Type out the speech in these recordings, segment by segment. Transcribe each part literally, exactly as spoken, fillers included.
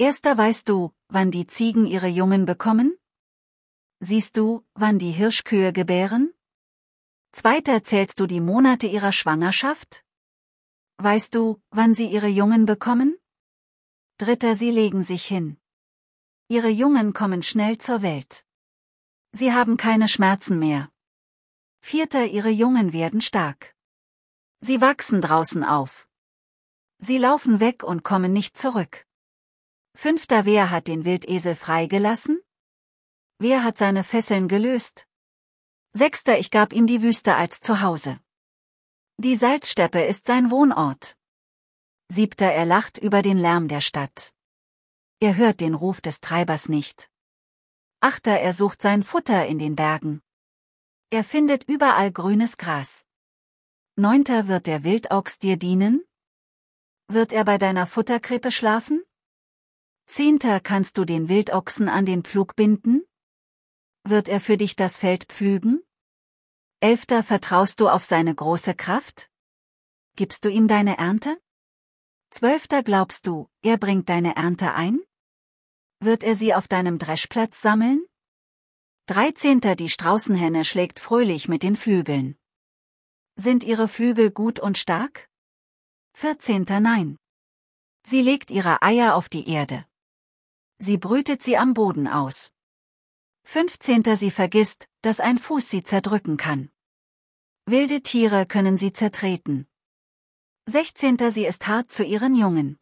Erster weißt du, wann die Ziegen ihre Jungen bekommen? Siehst du, wann die Hirschkühe gebären? Zweiter zählst du die Monate ihrer Schwangerschaft? Weißt du, wann sie ihre Jungen bekommen? Dritter, sie legen sich hin. Ihre Jungen kommen schnell zur Welt. Sie haben keine Schmerzen mehr. Vierter, ihre Jungen werden stark. Sie wachsen draußen auf. Sie laufen weg und kommen nicht zurück. Fünfter, wer hat den Wildesel freigelassen? Wer hat seine Fesseln gelöst? Sechster, ich gab ihm die Wüste als Zuhause. Die Salzsteppe ist sein Wohnort. Siebter, er lacht über den Lärm der Stadt. Er hört den Ruf des Treibers nicht. Achter, er sucht sein Futter in den Bergen. Er findet überall grünes Gras. Neunter, wird der Wildauchs dir dienen? Wird er bei deiner Futterkrippe schlafen? Zehnter, kannst du den Wildochsen an den Pflug binden? Wird er für dich das Feld pflügen? Elfter, vertraust du auf seine große Kraft? Gibst du ihm deine Ernte? Zwölfter, glaubst du, er bringt deine Ernte ein? Wird er sie auf deinem Dreschplatz sammeln? Dreizehnter, die Straußenhenne schlägt fröhlich mit den Flügeln. Sind ihre Flügel gut und stark? Vierzehnter, nein. Sie legt ihre Eier auf die Erde. Sie brütet sie am Boden aus. Fünfzehnter, sie vergisst, dass ein Fuß sie zerdrücken kann. Wilde Tiere können sie zertreten. Sechzehnter, sie ist hart zu ihren Jungen.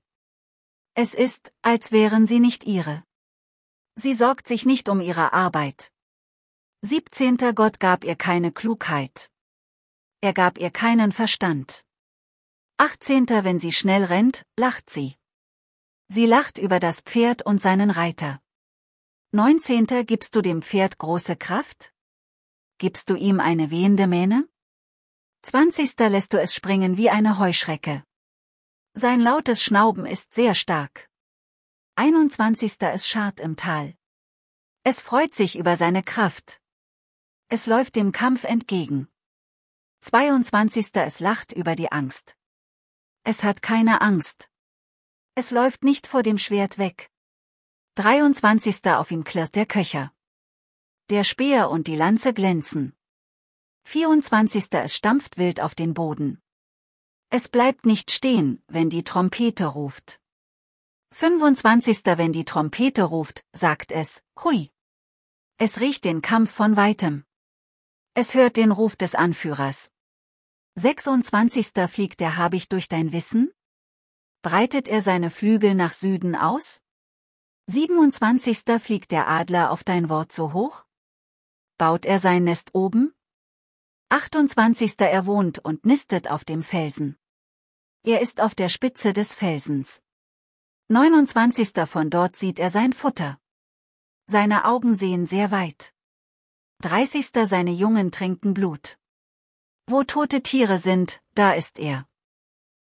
Es ist, als wären sie nicht ihre. Sie sorgt sich nicht um ihre Arbeit. Siebzehnter, Gott gab ihr keine Klugheit. Er gab ihr keinen Verstand. Achtzehnter, wenn sie schnell rennt, lacht sie. Sie lacht über das Pferd und seinen Reiter. Neunzehnter, gibst du dem Pferd große Kraft? Gibst du ihm eine wehende Mähne? Zwanzigster, lässt du es springen wie eine Heuschrecke. Sein lautes Schnauben ist sehr stark. Einundzwanzigster, es scharrt im Tal. Es freut sich über seine Kraft. Es läuft dem Kampf entgegen. Zweiundzwanzigster, es lacht über die Angst. Es hat keine Angst. Es läuft nicht vor dem Schwert weg. Dreiundzwanzigster, auf ihm klirrt der Köcher. Der Speer und die Lanze glänzen. Vierundzwanzigster, es stampft wild auf den Boden. Es bleibt nicht stehen, wenn die Trompete ruft. Fünfundzwanzigster, wenn die Trompete ruft, sagt es, hui. Es riecht den Kampf von weitem. Es hört den Ruf des Anführers. Sechsundzwanzigster, fliegt der Habicht durch dein Wissen? Breitet er seine Flügel nach Süden aus? Siebenundzwanzigster, fliegt der Adler auf dein Wort so hoch? Baut er sein Nest oben? Achtundzwanzigster, er wohnt und nistet auf dem Felsen. Er ist auf der Spitze des Felsens. Neunundzwanzigster, von dort sieht er sein Futter. Seine Augen sehen sehr weit. Dreißigster, seine Jungen trinken Blut. Wo tote Tiere sind, da ist er.